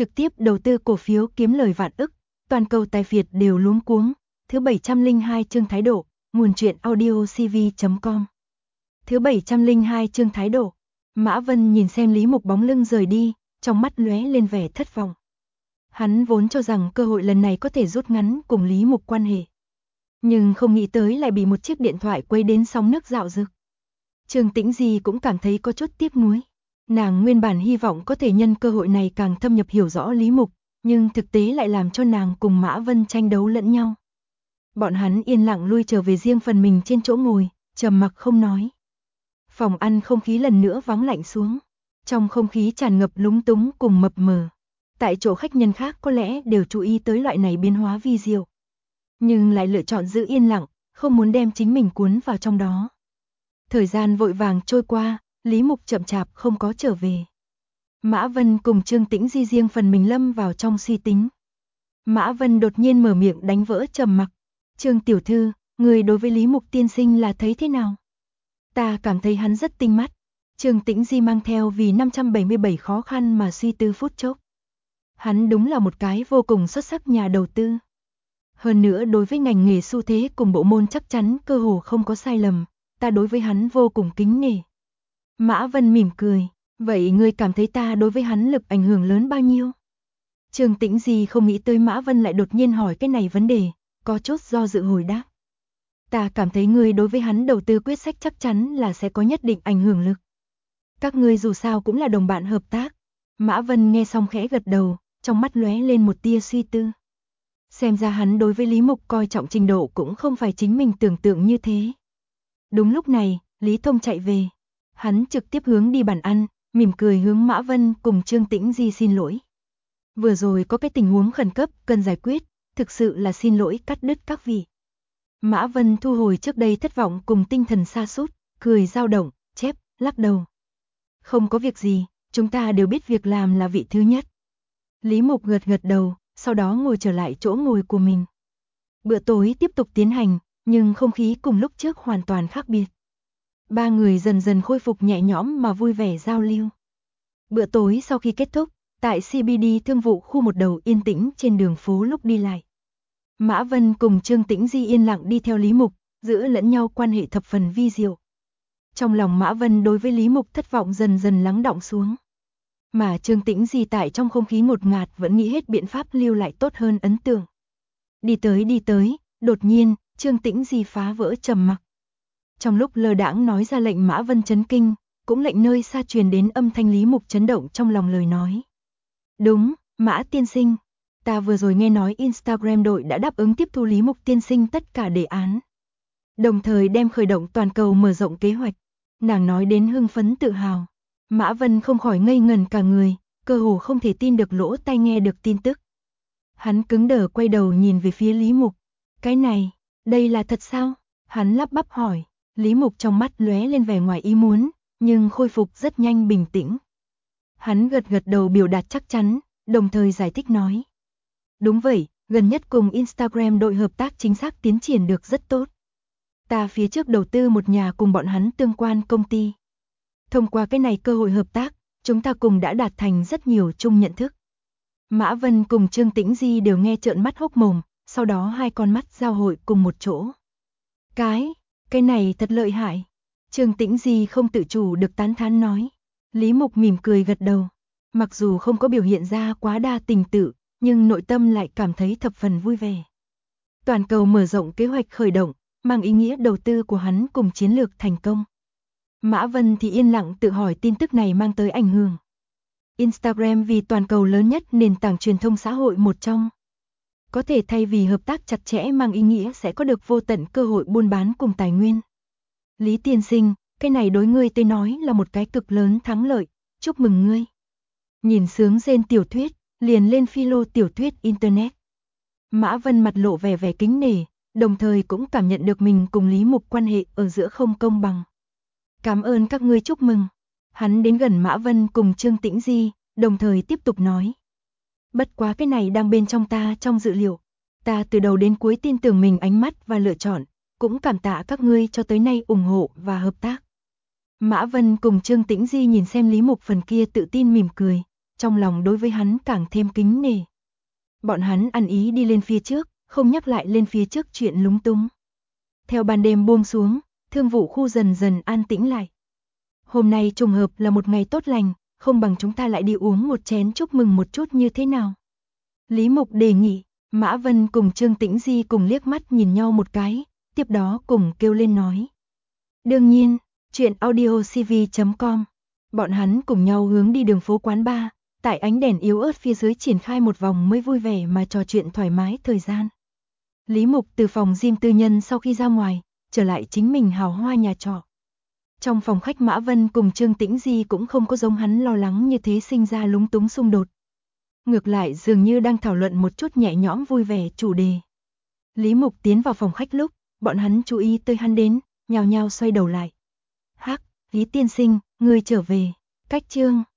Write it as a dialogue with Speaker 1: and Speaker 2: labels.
Speaker 1: trực tiếp đầu tư cổ phiếu kiếm lời vạn ức, toàn cầu tài phiệt đều luống cuống. Thứ 702 chương thái độ, nguồn truyện audio cv.com. Thứ 702 chương thái độ. Mã Vân nhìn xem Lý Mục bóng lưng rời đi, trong mắt lóe lên vẻ thất vọng. Hắn vốn cho rằng cơ hội lần này có thể rút ngắn cùng Lý Mục quan hệ, nhưng không nghĩ tới lại bị một chiếc điện thoại quấy đến sóng nước dạo dực. Trương Tĩnh Di cũng cảm thấy có chút tiếc nuối. Nàng nguyên bản hy vọng có thể nhân cơ hội này càng thâm nhập hiểu rõ Lý Mục, nhưng thực tế lại làm cho nàng cùng Mã Vân tranh đấu lẫn nhau. Bọn hắn yên lặng lui trở về riêng phần mình trên chỗ ngồi, trầm mặc không nói. Phòng ăn không khí lần nữa vắng lạnh xuống, trong không khí tràn ngập lúng túng cùng mập mờ. Tại chỗ khách nhân khác có lẽ đều chú ý tới loại này biến hóa vi diệu, nhưng lại lựa chọn giữ yên lặng, không muốn đem chính mình cuốn vào trong đó. Thời gian vội vàng trôi qua, Lý Mục chậm chạp không có trở về. Mã Vân cùng Trương Tĩnh Di riêng phần mình lâm vào trong suy tính. Mã Vân đột nhiên mở miệng đánh vỡ trầm mặc. Trương tiểu thư, người đối với Lý Mục tiên sinh là thấy thế nào? Ta cảm thấy hắn rất tinh mắt. Trương Tĩnh Di mang theo vì 577 khó khăn mà suy tư phút chốc. Hắn đúng là một cái vô cùng xuất sắc nhà đầu tư. Hơn nữa đối với ngành nghề xu thế cùng bộ môn chắc chắn cơ hồ không có sai lầm, ta đối với hắn vô cùng kính nể. Mã Vân mỉm cười, vậy ngươi cảm thấy ta đối với hắn lực ảnh hưởng lớn bao nhiêu? Trương Tĩnh Di không nghĩ tới Mã Vân lại đột nhiên hỏi cái này vấn đề, có chút do dự hồi đáp. Ta cảm thấy ngươi đối với hắn đầu tư quyết sách chắc chắn là sẽ có nhất định ảnh hưởng lực. Các ngươi dù sao cũng là đồng bạn hợp tác. Mã Vân nghe xong khẽ gật đầu, trong mắt lóe lên một tia suy tư. Xem ra hắn đối với Lý Mục coi trọng trình độ cũng không phải chính mình tưởng tượng như thế. Đúng lúc này, Lý Thông chạy về. Hắn trực tiếp hướng đi bàn ăn, mỉm cười hướng Mã Vân cùng Trương Tĩnh Di xin lỗi. Vừa rồi có cái tình huống khẩn cấp cần giải quyết, thực sự là xin lỗi cắt đứt các vị. Mã Vân thu hồi trước đây thất vọng cùng tinh thần sa sút, cười dao động, chép, lắc đầu. Không có việc gì, chúng ta đều biết việc làm là vị thứ nhất. Lý Mục gật gật đầu, sau đó ngồi trở lại chỗ ngồi của mình. Bữa tối tiếp tục tiến hành, nhưng không khí cùng lúc trước hoàn toàn khác biệt. Ba người dần dần khôi phục nhẹ nhõm mà vui vẻ giao lưu. Bữa tối sau khi kết thúc, tại CBD thương vụ khu một đầu yên tĩnh trên đường phố lúc đi lại. Mã Vân cùng Trương Tĩnh Di yên lặng đi theo Lý Mục, giữa lẫn nhau quan hệ thập phần vi diệu. Trong lòng Mã Vân đối với Lý Mục thất vọng dần dần lắng đọng xuống. Mà Trương Tĩnh Di tại trong không khí ngột ngạt vẫn nghĩ hết biện pháp lưu lại tốt hơn ấn tượng. Đi tới, đột nhiên, Trương Tĩnh Di phá vỡ trầm mặc. Trong lúc lơ đãng nói ra lệnh Mã Vân chấn kinh, cũng lệnh nơi xa truyền đến âm thanh Lý Mục chấn động trong lòng lời nói. Đúng, Mã tiên sinh, ta vừa rồi nghe nói Instagram đội đã đáp ứng tiếp thu Lý Mục tiên sinh tất cả đề án. Đồng thời đem khởi động toàn cầu mở rộng kế hoạch. Nàng nói đến hưng phấn tự hào. Mã Vân không khỏi ngây ngần cả người, cơ hồ không thể tin được lỗ tai nghe được tin tức. Hắn cứng đờ quay đầu nhìn về phía Lý Mục. Cái này, đây là thật sao? Hắn lắp bắp hỏi. Lý Mục trong mắt lóe lên vẻ ngoài ý muốn, nhưng khôi phục rất nhanh bình tĩnh. Hắn gật gật đầu biểu đạt chắc chắn, đồng thời giải thích nói. Đúng vậy, gần nhất cùng Instagram đội hợp tác chính xác tiến triển được rất tốt. Ta phía trước đầu tư một nhà cùng bọn hắn tương quan công ty. Thông qua cái này cơ hội hợp tác, chúng ta cùng đã đạt thành rất nhiều chung nhận thức. Mã Vân cùng Trương Tĩnh Di đều nghe trợn mắt hốc mồm, sau đó hai con mắt giao hội cùng một chỗ. Cái này thật lợi hại. Trương Tĩnh Di không tự chủ được tán thán nói. Lý Mục mỉm cười gật đầu. Mặc dù không có biểu hiện ra quá đa tình tự, nhưng nội tâm lại cảm thấy thập phần vui vẻ. Toàn cầu mở rộng kế hoạch khởi động, mang ý nghĩa đầu tư của hắn cùng chiến lược thành công. Mã Vân thì yên lặng tự hỏi tin tức này mang tới ảnh hưởng. Instagram vì toàn cầu lớn nhất nền tảng truyền thông xã hội một trong. Có thể thay vì hợp tác chặt chẽ mang ý nghĩa sẽ có được vô tận cơ hội buôn bán cùng tài nguyên. Lý tiên sinh, cái này đối ngươi tôi nói là một cái cực lớn thắng lợi, chúc mừng ngươi. Nhìn sướng rên tiểu thuyết, liền lên philo tiểu thuyết Internet. Mã Vân mặt lộ vẻ kính nể, đồng thời cũng cảm nhận được mình cùng Lý Mục quan hệ ở giữa không công bằng. Cảm ơn các ngươi chúc mừng. Hắn đến gần Mã Vân cùng Trương Tĩnh Di, đồng thời tiếp tục nói. Bất quá cái này đang bên trong ta trong dự liệu. Ta từ đầu đến cuối tin tưởng mình ánh mắt và lựa chọn, cũng cảm tạ các ngươi cho tới nay ủng hộ và hợp tác. Mã Vân cùng Trương Tĩnh Di nhìn xem Lý Mục phần kia tự tin mỉm cười, trong lòng đối với hắn càng thêm kính nể. Bọn hắn ăn ý đi lên phía trước, không nhắc lại lên phía trước chuyện lúng túng. Theo ban đêm buông xuống, thương vụ khu dần dần an tĩnh lại. Hôm nay trùng hợp là một ngày tốt lành, không bằng chúng ta lại đi uống một chén chúc mừng một chút như thế nào? Lý Mục đề nghị. Mã Vân cùng Trương Tĩnh Di cùng liếc mắt nhìn nhau một cái, tiếp đó cùng kêu lên nói. Đương nhiên, chuyện audiocv.com. Bọn hắn cùng nhau hướng đi đường phố quán bar, tại ánh đèn yếu ớt phía dưới triển khai một vòng mới vui vẻ mà trò chuyện thoải mái thời gian. Lý Mục từ phòng gym tư nhân sau khi ra ngoài, trở lại chính mình hào hoa nhà trọ. Trong phòng khách Mã Vân cùng Trương Tĩnh Di cũng không có giống hắn lo lắng như thế sinh ra lúng túng xung đột. Ngược lại dường như đang thảo luận một chút nhẹ nhõm vui vẻ chủ đề. Lý Mục tiến vào phòng khách lúc, bọn hắn chú ý tới hắn đến, nhao nhao xoay đầu lại. Hắc, Lý tiên sinh, ngươi trở về. Cách Trương